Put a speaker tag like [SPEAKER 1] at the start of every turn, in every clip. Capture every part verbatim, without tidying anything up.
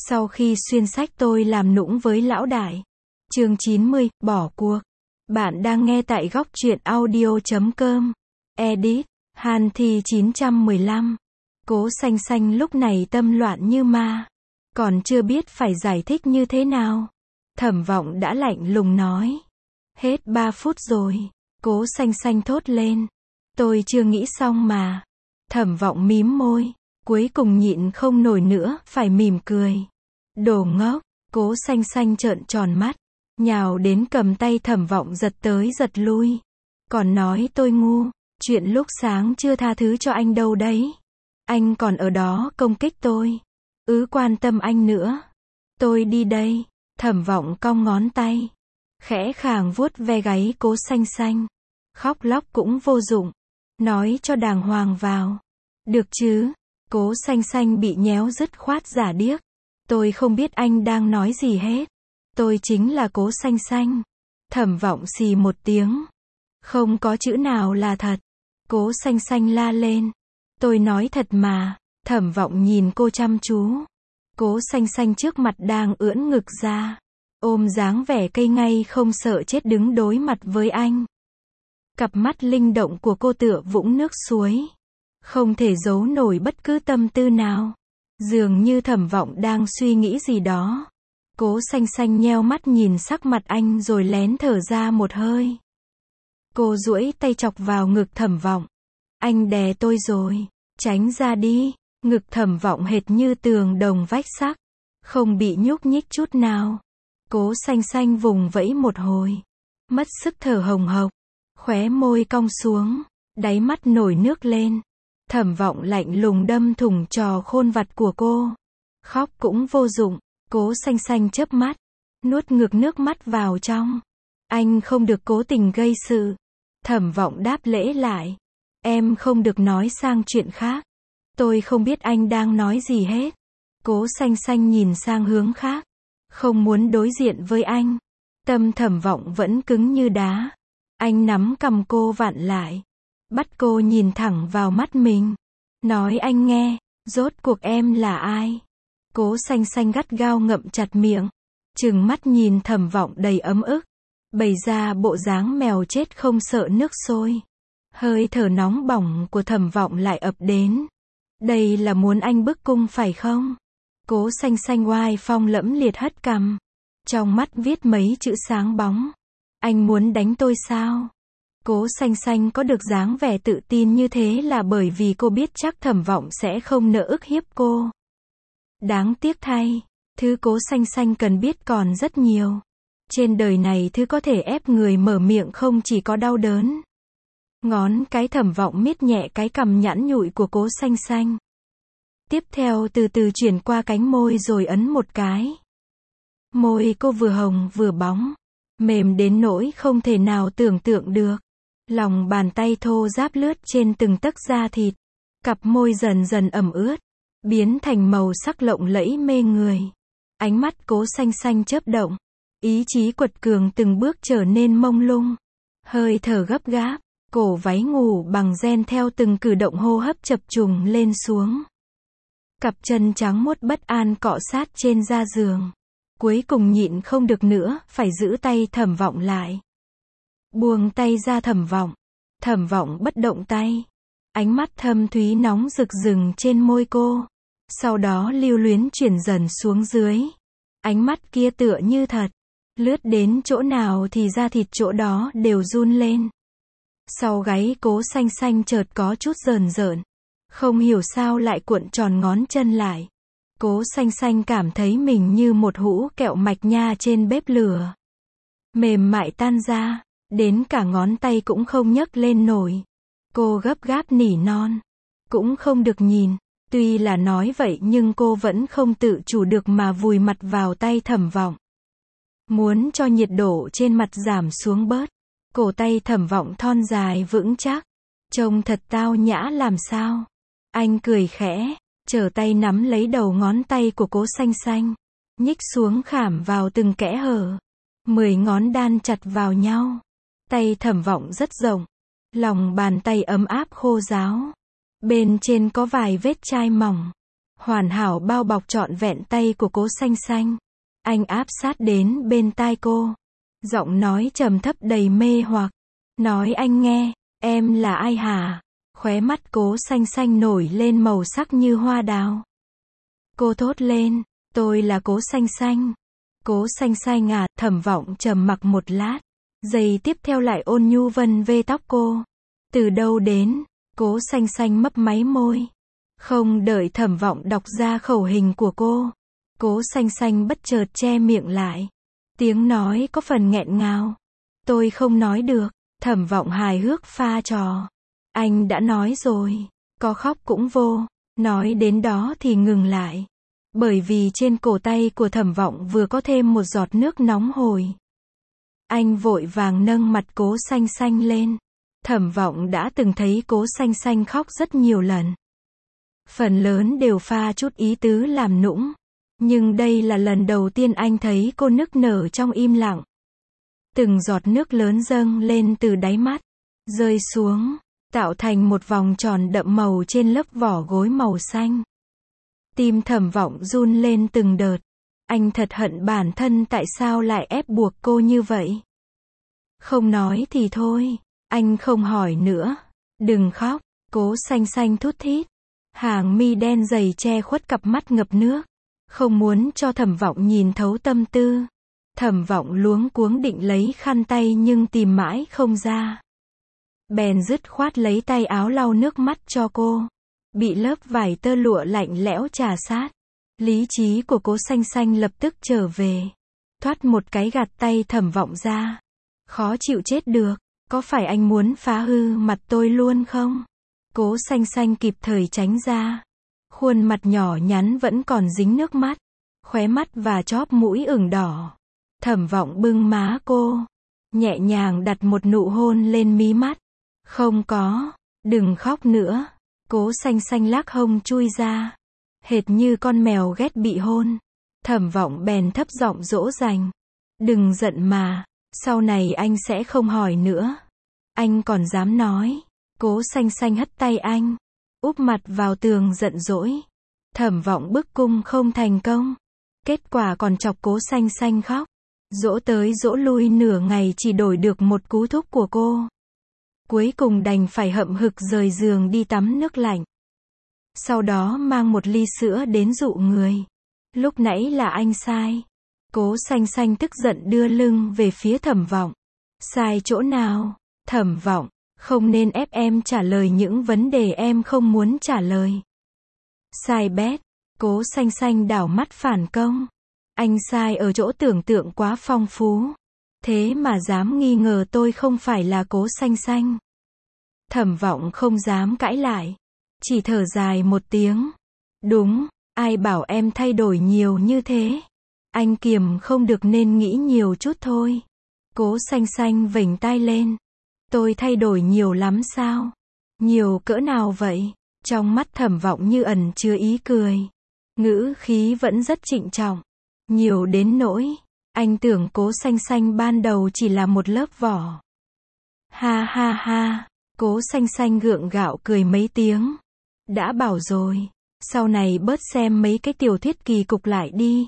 [SPEAKER 1] Sau khi xuyên sách tôi làm nũng với lão đại. Chương chín mươi, bỏ cuộc. Bạn đang nghe tại góc truyện audio chấm com. Edit, Hàn Thi chín trăm mười lăm. Cố Xanh Xanh lúc này tâm loạn như ma. Còn chưa biết phải giải thích như thế nào. Thẩm Vọng đã lạnh lùng nói. Hết ba phút rồi. Cố Xanh Xanh thốt lên. Tôi chưa nghĩ xong mà. Thẩm Vọng mím môi. Cuối cùng nhịn không nổi nữa, phải mỉm cười. Đồ ngốc. Cố Xanh Xanh trợn tròn mắt. Nhào đến cầm tay Thẩm Vọng giật tới giật lui. Còn nói tôi ngu. Chuyện lúc sáng chưa tha thứ cho anh đâu đấy. Anh còn ở đó công kích tôi. Ứ quan tâm anh nữa. Tôi đi đây. Thẩm Vọng cong ngón tay. Khẽ khàng vuốt ve gáy Cố Xanh Xanh. Khóc lóc cũng vô dụng. Nói cho đàng hoàng vào. Được chứ. Cố Xanh Xanh bị nhéo dứt khoát giả điếc. Tôi không biết anh đang nói gì hết. Tôi chính là Cố Xanh Xanh. Thẩm Vọng xì một tiếng. Không có chữ nào là thật. Cố Xanh Xanh la lên. Tôi nói thật mà. Thẩm Vọng nhìn cô chăm chú. Cố Xanh Xanh trước mặt đang ưỡn ngực ra. Ôm dáng vẻ cây ngay không sợ chết đứng đối mặt với anh. Cặp mắt linh động của cô tựa vũng nước suối. Không thể giấu nổi bất cứ tâm tư nào. Dường như Thẩm Vọng đang suy nghĩ gì đó. Cố Xanh Xanh nheo mắt nhìn sắc mặt anh rồi lén thở ra một hơi. Cô duỗi tay chọc vào ngực Thẩm Vọng. Anh đè tôi rồi. Tránh ra đi. Ngực Thẩm Vọng hệt như tường đồng vách sắt. Không bị nhúc nhích chút nào. Cố Xanh Xanh vùng vẫy một hồi. Mất sức thở hồng hộc. Khóe môi cong xuống. Đáy mắt nổi nước lên. Thẩm Vọng lạnh lùng đâm thủng trò khôn vặt của cô. Khóc cũng vô dụng. Cố Xanh Xanh chớp mắt. Nuốt ngược nước mắt vào trong. Anh không được cố tình gây sự. Thẩm Vọng đáp lễ lại. Em không được nói sang chuyện khác. Tôi không biết anh đang nói gì hết. Cố Xanh Xanh nhìn sang hướng khác. Không muốn đối diện với anh. Tâm Thẩm Vọng vẫn cứng như đá. Anh nắm cầm cô vặn lại. Bắt cô nhìn thẳng vào mắt mình. Nói anh nghe, rốt cuộc em là ai? Cố Xanh Xanh gắt gao ngậm chặt miệng. Trừng mắt nhìn Thẩm Vọng đầy ấm ức. Bày ra bộ dáng mèo chết không sợ nước sôi. Hơi thở nóng bỏng của Thẩm Vọng lại ập đến. Đây là muốn anh bức cung phải không? Cố Xanh Xanh oai phong lẫm liệt hất cằm. Trong mắt viết mấy chữ sáng bóng. Anh muốn đánh tôi sao? Cố Xanh Xanh có được dáng vẻ tự tin như thế là bởi vì cô biết chắc Thẩm Vọng sẽ không nỡ ức hiếp cô. Đáng tiếc thay, thứ Cố Xanh Xanh cần biết còn rất nhiều. Trên đời này thứ có thể ép người mở miệng không chỉ có đau đớn. Ngón cái Thẩm Vọng miết nhẹ cái cằm nhẵn nhụi của Cố Xanh Xanh. Tiếp theo từ từ chuyển qua cánh môi rồi ấn một cái. Môi cô vừa hồng vừa bóng. Mềm đến nỗi không thể nào tưởng tượng được. Lòng bàn tay thô ráp lướt trên từng tấc da thịt. Cặp môi dần dần ẩm ướt. Biến thành màu sắc lộng lẫy mê người. Ánh mắt Cố Xanh Xanh chớp động. Ý chí quật cường từng bước trở nên mông lung. Hơi thở gấp gáp. Cổ váy ngủ bằng ren theo từng cử động hô hấp chập trùng lên xuống. Cặp chân trắng muốt bất an cọ sát trên da giường. Cuối cùng nhịn không được nữa, phải giữ tay Thẩm Vọng lại. Buông tay ra Thẩm Vọng. Thẩm Vọng bất động tay. Ánh mắt thâm thúy nóng rực rừng trên môi cô. Sau đó lưu luyến chuyển dần xuống dưới. Ánh mắt kia tựa như thật. Lướt đến chỗ nào thì da thịt chỗ đó đều run lên. Sau gáy Cố Xanh Xanh chợt có chút rờn rợn. Không hiểu sao lại cuộn tròn ngón chân lại. Cố Xanh Xanh cảm thấy mình như một hũ kẹo mạch nha trên bếp lửa. Mềm mại tan ra, đến cả ngón tay cũng không nhấc lên nổi. Cô gấp gáp nỉ non. Cũng không được nhìn. Tuy là nói vậy nhưng cô vẫn không tự chủ được mà vùi mặt vào tay Thẩm Vọng. Muốn cho nhiệt độ trên mặt giảm xuống bớt. Cổ tay Thẩm Vọng thon dài vững chắc. Trông thật tao nhã làm sao. Anh cười khẽ. Trở tay nắm lấy đầu ngón tay của Cố Xanh Xanh. Nhích xuống khảm vào từng kẽ hở. Mười ngón đan chặt vào nhau. Tay Thẩm Vọng rất rộng. Lòng bàn tay ấm áp khô ráo. Bên trên có vài vết chai mỏng. hoàn hảo bao bọc trọn vẹn tay của Cố Xanh Xanh. Anh áp sát đến bên tai cô. Giọng nói trầm thấp đầy mê hoặc. Nói anh nghe, em là ai hả? Khóe mắt Cố Xanh Xanh nổi lên màu sắc như hoa đào. Cô thốt lên, tôi là Cố Xanh Xanh. Cố Xanh Xanh à, Thẩm Vọng trầm mặc một lát. Giây tiếp theo lại ôn nhu vân vê tóc cô. Từ đâu đến? Cố Xanh Xanh mấp máy môi. Không đợi Thẩm Vọng đọc ra khẩu hình của cô. Cố Xanh Xanh bất chợt che miệng lại. Tiếng nói có phần nghẹn ngào. Tôi không nói được. Thẩm Vọng hài hước pha trò. Anh đã nói rồi. Có khóc cũng vô. Nói đến đó thì ngừng lại. Bởi vì trên cổ tay của Thẩm Vọng vừa có thêm một giọt nước nóng hổi. Anh vội vàng nâng mặt Cố Xanh Xanh lên. Thẩm Vọng đã từng thấy Cố Xanh Xanh khóc rất nhiều lần. Phần lớn đều pha chút ý tứ làm nũng. Nhưng đây là lần đầu tiên anh thấy cô nức nở trong im lặng. Từng giọt nước lớn dâng lên từ đáy mắt, rơi xuống, tạo thành một vòng tròn đậm màu trên lớp vỏ gối màu xanh. Tim Thẩm Vọng run lên từng đợt. Anh thật hận bản thân tại sao lại ép buộc cô như vậy. Không nói thì thôi, anh không hỏi nữa. Đừng khóc, Cố Xanh Xanh thút thít. Hàng mi đen dày che khuất cặp mắt ngập nước. Không muốn cho Thẩm Vọng nhìn thấu tâm tư. Thẩm Vọng luống cuống định lấy khăn tay nhưng tìm mãi không ra. Bèn dứt khoát lấy tay áo lau nước mắt cho cô. Bị lớp vải tơ lụa lạnh lẽo trà sát. Lý trí của Cố Xanh Xanh lập tức trở về. Thoát một cái gạt tay Thẩm Vọng ra. Khó chịu chết được. Có phải anh muốn phá hư mặt tôi luôn không? Cố Xanh Xanh kịp thời tránh ra. Khuôn mặt nhỏ nhắn vẫn còn dính nước mắt. Khóe mắt và chóp mũi ửng đỏ. Thẩm Vọng bưng má cô. Nhẹ nhàng đặt một nụ hôn lên mí mắt. Không có. Đừng khóc nữa. Cố Xanh Xanh lắc hông chui ra. Hệt như con mèo ghét bị hôn. Thẩm Vọng bèn thấp giọng dỗ dành. Đừng giận mà. Sau này anh sẽ không hỏi nữa. Anh còn dám nói. Cố Xanh Xanh hất tay anh. Úp mặt vào tường giận dỗi. Thẩm Vọng bức cung không thành công. Kết quả còn chọc Cố Xanh Xanh khóc. Dỗ tới dỗ lui nửa ngày chỉ đổi được một cú thúc của cô. Cuối cùng đành phải hậm hực rời giường đi tắm nước lạnh. Sau đó mang một ly sữa đến dụ người. Lúc nãy là anh sai. Cố Xanh Xanh tức giận đưa lưng về phía Thẩm Vọng. Sai chỗ nào? Thẩm Vọng, không nên ép em trả lời những vấn đề em không muốn trả lời. Sai bét. Cố Xanh Xanh đảo mắt phản công. Anh sai ở chỗ tưởng tượng quá phong phú. Thế mà dám nghi ngờ tôi không phải là Cố Xanh Xanh. Thẩm Vọng không dám cãi lại. Chỉ thở dài một tiếng. Đúng, ai bảo em thay đổi nhiều như thế. Anh kiềm không được nên nghĩ nhiều chút thôi. Cố Xanh Xanh vểnh tai lên. Tôi thay đổi nhiều lắm sao? Nhiều cỡ nào vậy? Trong mắt Thẩm Vọng như ẩn chứa ý cười. Ngữ khí vẫn rất trịnh trọng. Nhiều đến nỗi anh tưởng Cố Xanh Xanh ban đầu chỉ là một lớp vỏ. Ha ha ha. Cố Xanh Xanh gượng gạo cười mấy tiếng. Đã bảo rồi. Sau này bớt xem mấy cái tiểu thuyết kỳ cục lại đi.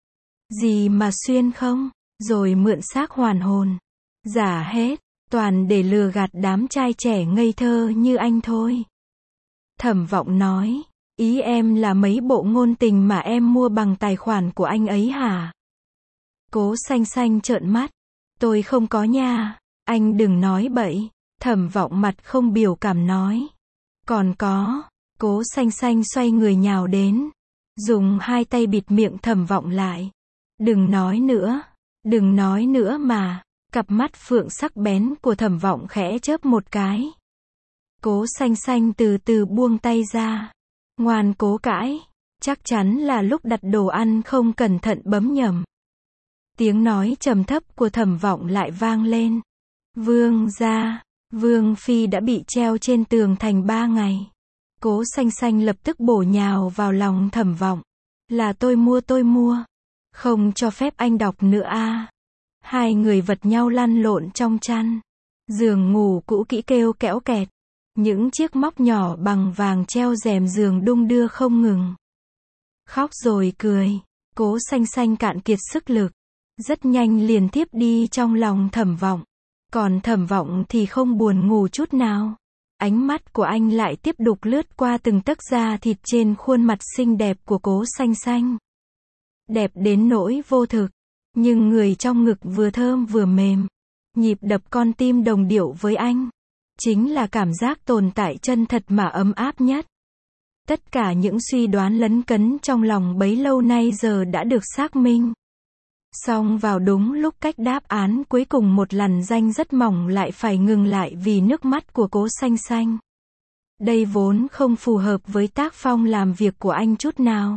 [SPEAKER 1] Gì mà xuyên không? Rồi mượn xác hoàn hồn. Giả hết. Toàn để lừa gạt đám trai trẻ ngây thơ như anh thôi. Thẩm Vọng nói. Ý em là mấy bộ ngôn tình mà em mua bằng tài khoản của anh ấy hả? Cố Xanh Xanh trợn mắt. Tôi không có nha. Anh đừng nói bậy. Thẩm Vọng mặt không biểu cảm nói. Còn có. Cố Xanh Xanh xoay người nhào đến. Dùng hai tay bịt miệng Thẩm Vọng lại. Đừng nói nữa. Đừng nói nữa mà. Cặp mắt phượng sắc bén của Thẩm Vọng khẽ chớp một cái. Cố Xanh Xanh từ từ buông tay ra. Ngoan cố cãi. Chắc chắn là lúc đặt đồ ăn không cẩn thận bấm nhầm. Tiếng nói trầm thấp của Thẩm Vọng lại vang lên. Vương gia, Vương phi đã bị treo trên tường thành ba ngày. Cố Xanh Xanh lập tức bổ nhào vào lòng Thẩm Vọng. Là tôi mua tôi mua. Không cho phép anh đọc nữa a. Hai người vật nhau lăn lộn trong chăn. Giường ngủ cũ kỹ kêu kẽo kẹt. Những chiếc móc nhỏ bằng vàng treo rèm giường đung đưa không ngừng. Khóc rồi cười. Cố Xanh Xanh cạn kiệt sức lực. Rất nhanh liền thiếp đi trong lòng Thẩm Vọng. Còn Thẩm Vọng thì không buồn ngủ chút nào. Ánh mắt của anh lại tiếp tục lướt qua từng tấc da thịt trên khuôn mặt xinh đẹp của Cố Xanh Xanh. Đẹp đến nỗi vô thực. Nhưng người trong ngực vừa thơm vừa mềm. Nhịp đập con tim đồng điệu với anh. Chính là cảm giác tồn tại chân thật mà ấm áp nhất. Tất cả những suy đoán lấn cấn trong lòng bấy lâu nay giờ đã được xác minh. Song vào đúng lúc cách đáp án cuối cùng một lằn ranh rất mỏng lại phải ngừng lại vì nước mắt của Cố Xanh Xanh. Đây vốn không phù hợp với tác phong làm việc của anh chút nào.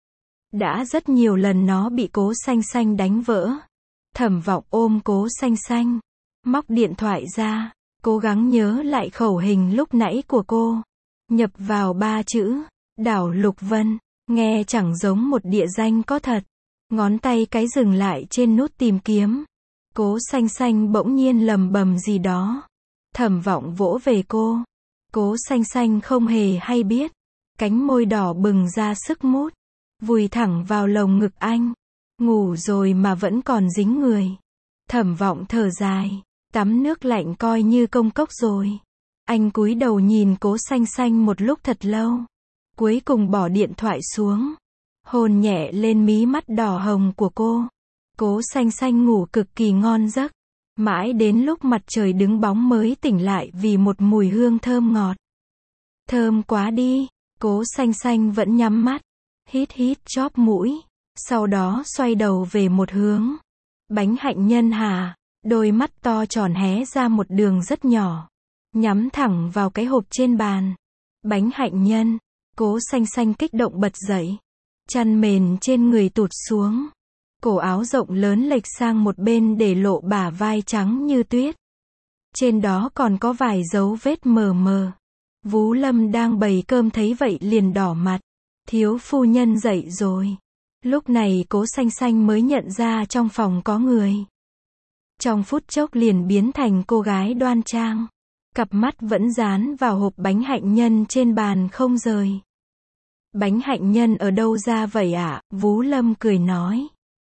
[SPEAKER 1] Đã rất nhiều lần nó bị Cố Xanh Xanh đánh vỡ. Thẩm Vọng ôm Cố Xanh Xanh, móc điện thoại ra, cố gắng nhớ lại khẩu hình lúc nãy của cô. Nhập vào ba chữ, Đảo Lục Vân, nghe chẳng giống một địa danh có thật. Ngón tay cái dừng lại trên nút tìm kiếm. Cố Xanh Xanh bỗng nhiên lầm bầm gì đó. Thẩm Vọng vỗ về cô. Cố Xanh Xanh không hề hay biết. Cánh môi đỏ bừng ra sức mút. Vùi thẳng vào lồng ngực anh. Ngủ rồi mà vẫn còn dính người. Thẩm Vọng thở dài. Tắm nước lạnh coi như công cốc rồi. Anh cúi đầu nhìn Cố Xanh Xanh một lúc thật lâu. Cuối cùng bỏ điện thoại xuống. Hôn nhẹ lên mí mắt đỏ hồng của cô. Cố Xanh Xanh ngủ cực kỳ ngon giấc. Mãi đến lúc mặt trời đứng bóng mới tỉnh lại vì một mùi hương thơm ngọt. Thơm quá đi. Cố Xanh Xanh vẫn nhắm mắt. Hít hít chóp mũi. Sau đó xoay đầu về một hướng. Bánh hạnh nhân hả? Đôi mắt to tròn hé ra một đường rất nhỏ. Nhắm thẳng vào cái hộp trên bàn. Bánh hạnh nhân. Cố Xanh Xanh kích động bật dậy. Chăn mền trên người tụt xuống. Cổ áo rộng lớn lệch sang một bên để lộ bả vai trắng như tuyết. Trên đó còn có vài dấu vết mờ mờ. Vú Lâm đang bày cơm thấy vậy liền đỏ mặt. Thiếu phu nhân dậy rồi. Lúc này Cố Xanh Xanh mới nhận ra trong phòng có người. Trong phút chốc liền biến thành cô gái đoan trang. Cặp mắt vẫn dán vào hộp bánh hạnh nhân trên bàn không rời. Bánh hạnh nhân ở đâu ra vậy ạ? À? Vú Lâm cười nói.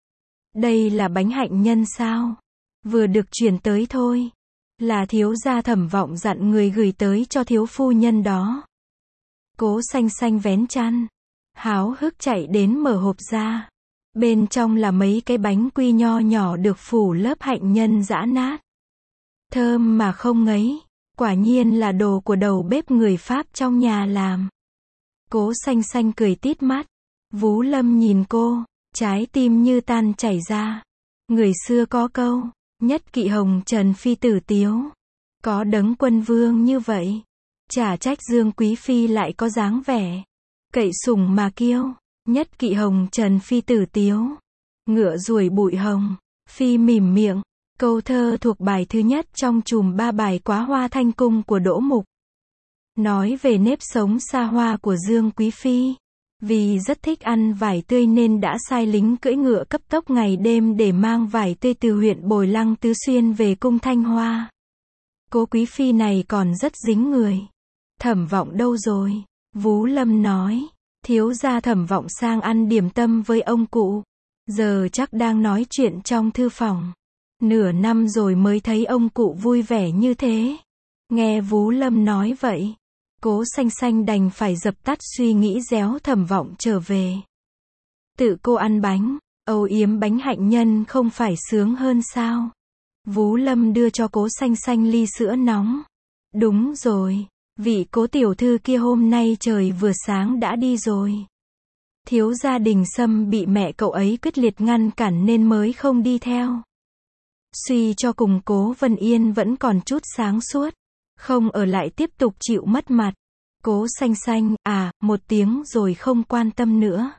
[SPEAKER 1] Đây là bánh hạnh nhân sao? Vừa được chuyển tới thôi. Là thiếu gia Thẩm Vọng dặn người gửi tới cho thiếu phu nhân đó. Cố Xanh Xanh vén chăn. Háo hức chạy đến mở hộp ra. Bên trong là mấy cái bánh quy nho nhỏ được phủ lớp hạnh nhân giã nát. Thơm mà không ngấy. Quả nhiên là đồ của đầu bếp người Pháp trong nhà làm. Cố Xanh Xanh cười tít mắt. Vú Lâm nhìn cô, trái tim như tan chảy ra. Người xưa có câu, nhất kỵ hồng trần phi tử tiếu. Có đấng quân vương như vậy. Chả trách Dương Quý Phi lại có dáng vẻ cậy sủng mà kiêu. Nhất kỵ hồng trần phi tử tiếu. Ngựa ruổi bụi hồng, phi mỉm miệng. Câu thơ thuộc bài thứ nhất trong chùm ba bài Quá Hoa Thanh Cung của Đỗ Mục. Nói về nếp sống xa hoa của Dương Quý Phi. Vì rất thích ăn vải tươi nên đã sai lính cưỡi ngựa cấp tốc ngày đêm để mang vải tươi từ huyện Bồi Lăng Tứ Xuyên về cung Thanh Hoa. Cố Quý Phi này còn rất dính người. Thẩm Vọng đâu rồi? Vú Lâm nói. Thiếu gia Thẩm Vọng sang ăn điểm tâm với ông cụ. Giờ chắc đang nói chuyện trong thư phòng. Nửa năm rồi mới thấy ông cụ vui vẻ như thế. Nghe Vú Lâm nói vậy. Cố Xanh Xanh đành phải dập tắt suy nghĩ réo Thẩm Vọng trở về. Tự cô ăn bánh, âu yếm bánh hạnh nhân không phải sướng hơn sao? Vú Lâm đưa cho Cố Xanh Xanh ly sữa nóng. Đúng rồi, vị Cố tiểu thư kia hôm nay trời vừa sáng đã đi rồi. Thiếu gia Đình Sâm bị mẹ cậu ấy quyết liệt ngăn cản nên mới không đi theo. Suy cho cùng Cố Vân Yên vẫn còn chút sáng suốt. Không ở lại tiếp tục chịu mất mặt. Cố Xanh Xanh, à, một tiếng rồi không quan tâm nữa.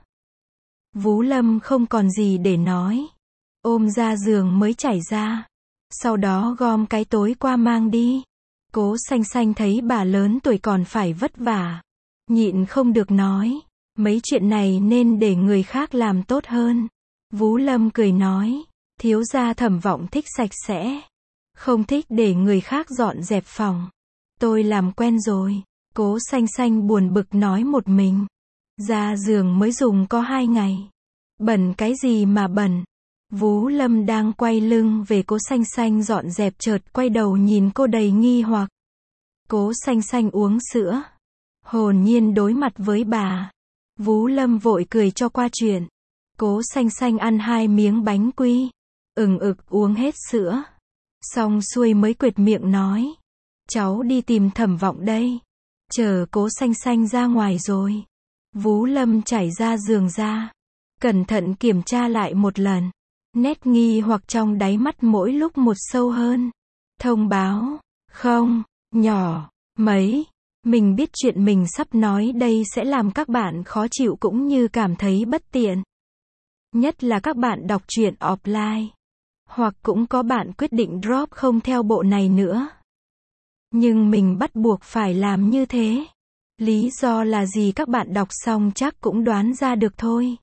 [SPEAKER 1] Vú Lâm không còn gì để nói. Ôm ra giường mới chảy ra. Sau đó gom cái tối qua mang đi. Cố Xanh Xanh thấy bà lớn tuổi còn phải vất vả. Nhịn không được nói. Mấy chuyện này nên để người khác làm tốt hơn. Vú Lâm cười nói. Thiếu gia Thẩm Vọng thích sạch sẽ. Không thích để người khác dọn dẹp phòng. Tôi làm quen rồi. Cố Xanh Xanh buồn bực nói một mình. Ra giường mới dùng có hai ngày. Bẩn cái gì mà bẩn. Vú Lâm đang quay lưng về Cố Xanh Xanh dọn dẹp chợt quay đầu nhìn cô đầy nghi hoặc. Cố Xanh Xanh uống sữa. Hồn nhiên đối mặt với bà. Vú Lâm vội cười cho qua chuyện. Cố Xanh Xanh ăn hai miếng bánh quy. Ừng ực uống hết sữa. Xong xuôi mới quệt miệng nói. Cháu đi tìm Thẩm Vọng đây. Chờ Cố Xanh Xanh ra ngoài rồi. Vú Lâm chảy ra giường ra. Cẩn thận kiểm tra lại một lần. Nét nghi hoặc trong đáy mắt mỗi lúc một sâu hơn. Thông báo. Không, nhỏ, mấy. Mình biết chuyện mình sắp nói đây sẽ làm các bạn khó chịu cũng như cảm thấy bất tiện. Nhất là các bạn đọc truyện offline. Hoặc cũng có bạn quyết định drop không theo bộ này nữa. Nhưng mình bắt buộc phải làm như thế. Lý do là gì các bạn đọc xong chắc cũng đoán ra được thôi.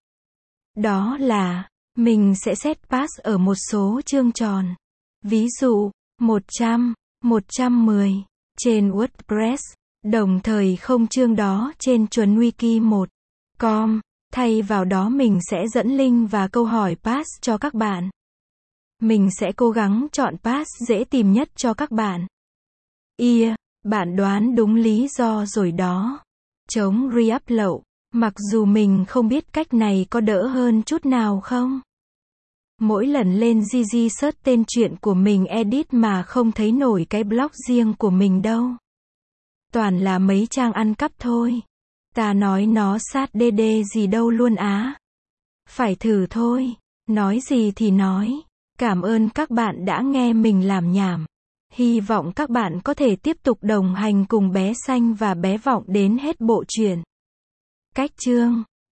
[SPEAKER 1] Đó là, mình sẽ set pass ở một số chương tròn. Ví dụ, một trăm, một trăm mười, trên WordPress, đồng thời không chương đó trên chuẩn wiki một chấm com. Thay vào đó mình sẽ dẫn link và câu hỏi pass cho các bạn. Mình sẽ cố gắng chọn pass dễ tìm nhất cho các bạn. Yeah, bạn đoán đúng lý do rồi đó. Chống re-upload. Mặc dù mình không biết cách này có đỡ hơn chút nào không. Mỗi lần lên gi gi search tên truyện của mình edit mà không thấy nổi cái blog riêng của mình đâu. Toàn là mấy trang ăn cắp thôi. Ta nói nó sát đê đê gì đâu luôn á. Phải thử thôi. Nói gì thì nói. Cảm ơn các bạn đã nghe mình làm nhảm. Hy vọng các bạn có thể tiếp tục đồng hành cùng bé Xanh và bé Vọng đến hết bộ truyện. Cách chương